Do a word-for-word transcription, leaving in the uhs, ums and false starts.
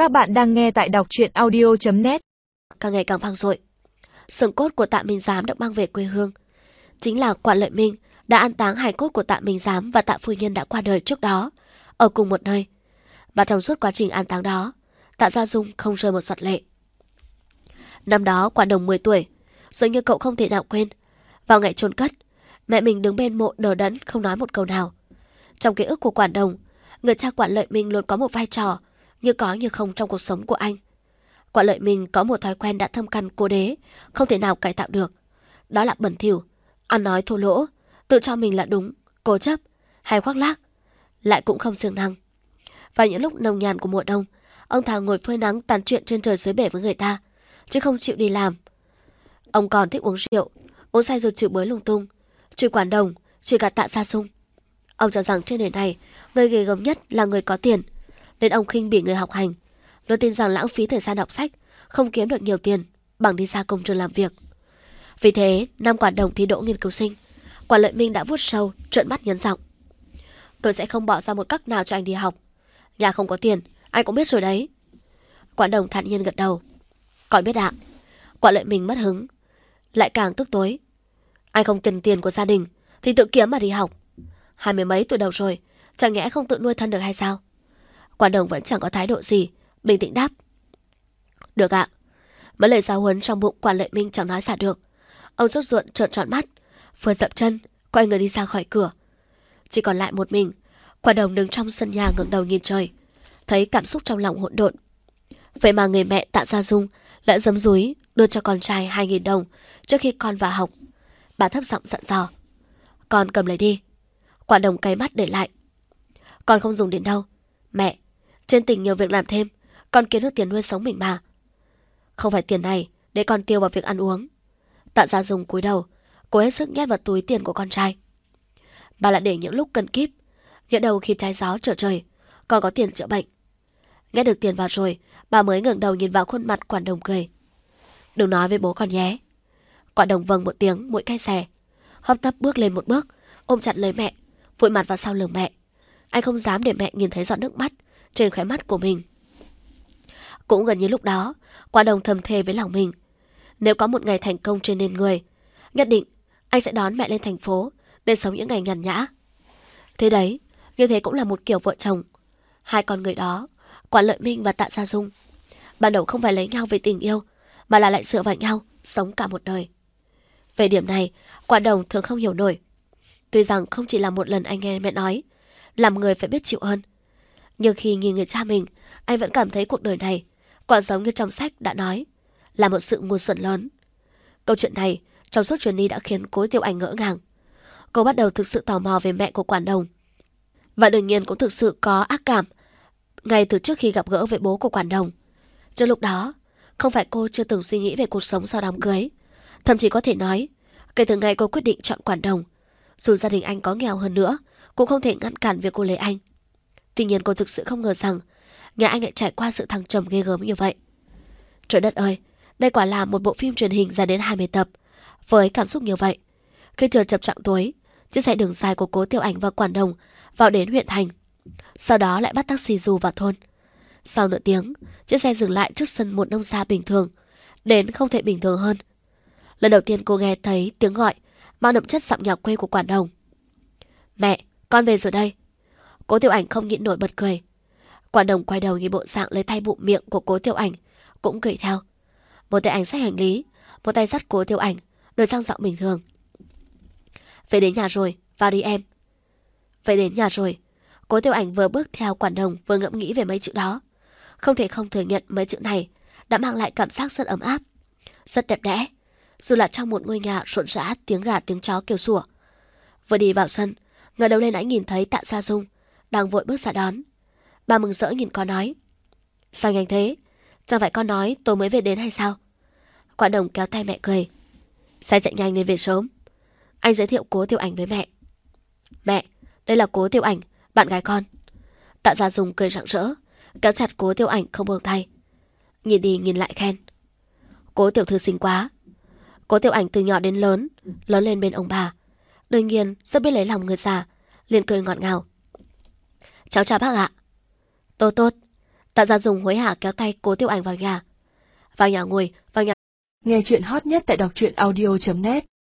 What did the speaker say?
Các bạn đang nghe tại đọc truyện audio chấm net. Càng ngày càng vang dội. Xương cốt của Tạ Minh Giám được mang về quê hương. Chính là Quản Lợi Minh đã an táng hài cốt của Tạ Minh Giám và Tạ phu nhân đã qua đời trước đó, ở cùng một nơi. Và trong suốt quá trình an táng đó, Tạ Gia Dung không rơi một giọt lệ. Năm đó Quản Đồng mười tuổi, dường như cậu không thể nào quên. Vào ngày chôn cất, mẹ mình đứng bên mộ đờ đẫn không nói một câu nào. Trong ký ức của Quản Đồng, người cha Quản Lợi Minh luôn có một vai trò như có như không trong cuộc sống của anh. Quản Lợi Minh có một thói quen đã thâm căn cố đế, không thể nào cải tạo được. Đó là bẩn thỉu, ăn nói thô lỗ, tự cho mình là đúng, cố chấp hay khoác lác, lại cũng không siêng năng. Vào những lúc nồng nhàn của mùa đông, ông thà ngồi phơi nắng tán chuyện trên trời dưới bể với người ta, chứ không chịu đi làm. Ông còn thích uống rượu, uống say rồi chửi bới lung tung, chửi Quản Đồng, chửi cả Tạ Gia Dung. Ông cho rằng trên đời này, người ghê gớm nhất là người có tiền, nên ông khinh bỉ người học hành, luôn tin rằng lãng phí thời gian đọc sách, không kiếm được nhiều tiền bằng đi ra công trường làm việc. Vì thế, năm Quản Đồng thi đỗ nghiên cứu sinh, Quản Lợi Minh đã vuốt sâu, trợn mắt nhấn giọng: "Tôi sẽ không bỏ ra một cách nào cho anh đi học. Nhà không có tiền, anh cũng biết rồi đấy." Quản Đồng thản nhiên gật đầu: "Con biết ạ." Quản Lợi Minh mất hứng, lại càng tức tối: "Anh không tiền tiền của gia đình thì tự kiếm mà đi học. Hai mươi mấy tuổi đầu rồi, chẳng nhẽ không tự nuôi thân được hay sao?" Quản Đồng vẫn chẳng có thái độ gì, bình tĩnh đáp: "Được ạ." Mấy lời giáo huấn trong bụng Quản Lợi Minh chẳng nói xả được. Ông sốt ruột trợn tròn mắt, vừa dậm chân quay người đi ra khỏi cửa. Chỉ còn lại một mình, Quản Đồng đứng trong sân nhà ngẩng đầu nhìn trời, thấy cảm xúc trong lòng hỗn độn. Vậy mà người mẹ Tạ Gia Dung lại giấm dúi đưa cho con trai hai nghìn đồng trước khi con vào học. Bà thấp giọng dặn dò: "Con cầm lấy đi." Quản Đồng cay mắt để lại: "Con không dùng đến đâu. Mẹ, trên tỉnh nhiều việc làm thêm, con kiếm được tiền nuôi sống mình mà." "Không phải tiền này để con tiêu vào việc ăn uống." Tạ Gia Dung cúi đầu, cố hết sức nhét vào túi tiền của con trai. Bà lại để những lúc cần kíp, nhỡ đầu khi trái gió trở trời, còn có tiền chữa bệnh. Nghe được tiền vào rồi, bà mới ngẩng đầu nhìn vào khuôn mặt Quản Đồng cười: "Đừng nói với bố con nhé." Quản Đồng vâng một tiếng, mũi cay xè, hấp tấp bước lên một bước, ôm chặt lấy mẹ, vội mặt vào sau lưng mẹ. Anh không dám để mẹ nhìn thấy giọt nước mắt trên khóe mắt của mình. Cũng gần như lúc đó, Quản Đồng thầm thề với lòng mình: nếu có một ngày thành công trên nền người, nhất định anh sẽ đón mẹ lên thành phố để sống những ngày nhàn nhã. Thế đấy, như thế cũng là một kiểu vợ chồng. Hai con người đó, Quản Lợi Minh và Tạ Gia Dung, ban đầu không phải lấy nhau vì tình yêu, mà là lại dựa vào nhau sống cả một đời. Về điểm này, Quản Đồng thường không hiểu nổi. Tuy rằng không chỉ là một lần anh nghe mẹ nói làm người phải biết chịu hơn, nhưng khi nhìn người cha mình, anh vẫn cảm thấy cuộc đời này quả giống như trong sách đã nói, là một sự ngu xuẩn lớn. Câu chuyện này trong suốt chuyến đi đã khiến Cố Tiểu Ảnh ngỡ ngàng. Cô bắt đầu thực sự tò mò về mẹ của Quản Đồng, và đương nhiên cũng thực sự có ác cảm ngay từ trước khi gặp gỡ với bố của Quản Đồng. Trước lúc đó, không phải cô chưa từng suy nghĩ về cuộc sống sau đám cưới, thậm chí có thể nói, kể từ ngày cô quyết định chọn Quản Đồng, dù gia đình anh có nghèo hơn nữa, cũng không thể ngăn cản việc cô lấy anh. Tuy nhiên cô thực sự không ngờ rằng nhà anh lại trải qua sự thăng trầm ghê gớm như vậy. Trời đất ơi, đây quả là một bộ phim truyền hình dài đến hai mươi tập, với cảm xúc như vậy. Khi trời chập chạng tối, chiếc xe đường dài của Cố Tiểu Ảnh và Quản Đồng vào đến huyện thành, sau đó lại bắt taxi dù vào thôn. Sau nửa tiếng, chiếc xe dừng lại trước sân một nông gia bình thường, đến không thể bình thường hơn. Lần đầu tiên cô nghe thấy tiếng gọi mang đậm chất giọng nhà quê của Quản Đồng: "Mẹ, con về rồi đây." Cố Tiểu Ảnh không nhịn nổi bật cười. Quản Đồng quay đầu nhìn bộ dạng lấy tay bụm miệng của Cố Tiểu Ảnh, cũng cười theo. Một tay ảnh xách hành lý, một tay dắt Cố Tiểu Ảnh, đổi sang giọng bình thường: "Về đến nhà rồi, vào đi em." Về đến nhà rồi. Cố Tiểu Ảnh vừa bước theo Quản Đồng vừa ngẫm nghĩ về mấy chữ đó. Không thể không thừa nhận mấy chữ này đã mang lại cảm giác rất ấm áp, rất đẹp đẽ, dù là trong một ngôi nhà rộn rã tiếng gà tiếng chó kêu sủa. Vừa đi vào sân, ngẩng đầu lên đã nhìn thấy Tạ Gia Dung đang vội bước ra đón. Bà mừng rỡ nhìn con nói: "Sao nhanh thế? Chẳng phải con nói tôi mới về đến hay sao?" Quản Đồng kéo tay mẹ cười: "Xe chạy nhanh nên về sớm." Anh giới thiệu Cố Tiểu Ảnh với mẹ: "Mẹ, đây là Cố Tiểu Ảnh, bạn gái con." Tạ Gia Dung cười rạng rỡ, kéo chặt Cố Tiểu Ảnh không buông tay, nhìn đi nhìn lại khen: "Cố tiểu thư xinh quá." Cố Tiểu Ảnh từ nhỏ đến lớn, lớn lên bên ông bà, đương nhiên rất biết lấy lòng người già, liền cười ngọt ngào: "Cháu chào bác ạ." "Tốt tốt, Tạ Gia Dùng hối hả kéo tay Cố Tiểu Ảnh vào nhà. Vào nhà ngồi, vào nhà. Nghe chuyện hot nhất tại đọc truyện audio chấm net